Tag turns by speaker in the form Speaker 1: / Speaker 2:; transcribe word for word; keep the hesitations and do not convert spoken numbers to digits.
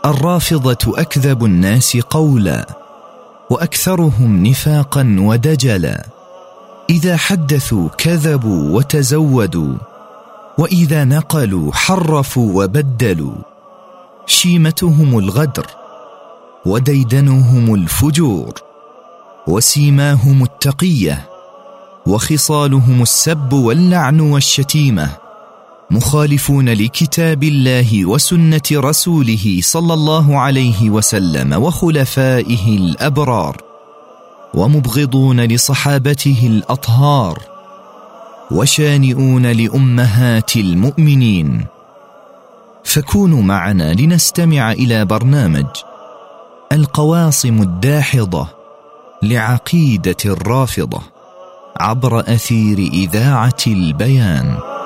Speaker 1: الرافضة أكذب الناس قولا وأكثرهم نفاقا ودجلا، إذا حدثوا كذبوا وتزودوا، وإذا نقلوا حرفوا وبدلوا، شيمتهم الغدر وديدنهم الفجور، وسيماهم التقية، وخصالهم السب واللعن والشتيمة، مخالفون لكتاب الله وسنة رسوله صلى الله عليه وسلم وخلفائه الأبرار، ومبغضون لصحابته الأطهار، وشانئون لأمهات المؤمنين. فكونوا معنا لنستمع إلى برنامج القواصم الداحضة لعقيدة الرافضة عبر أثير إذاعة البيان.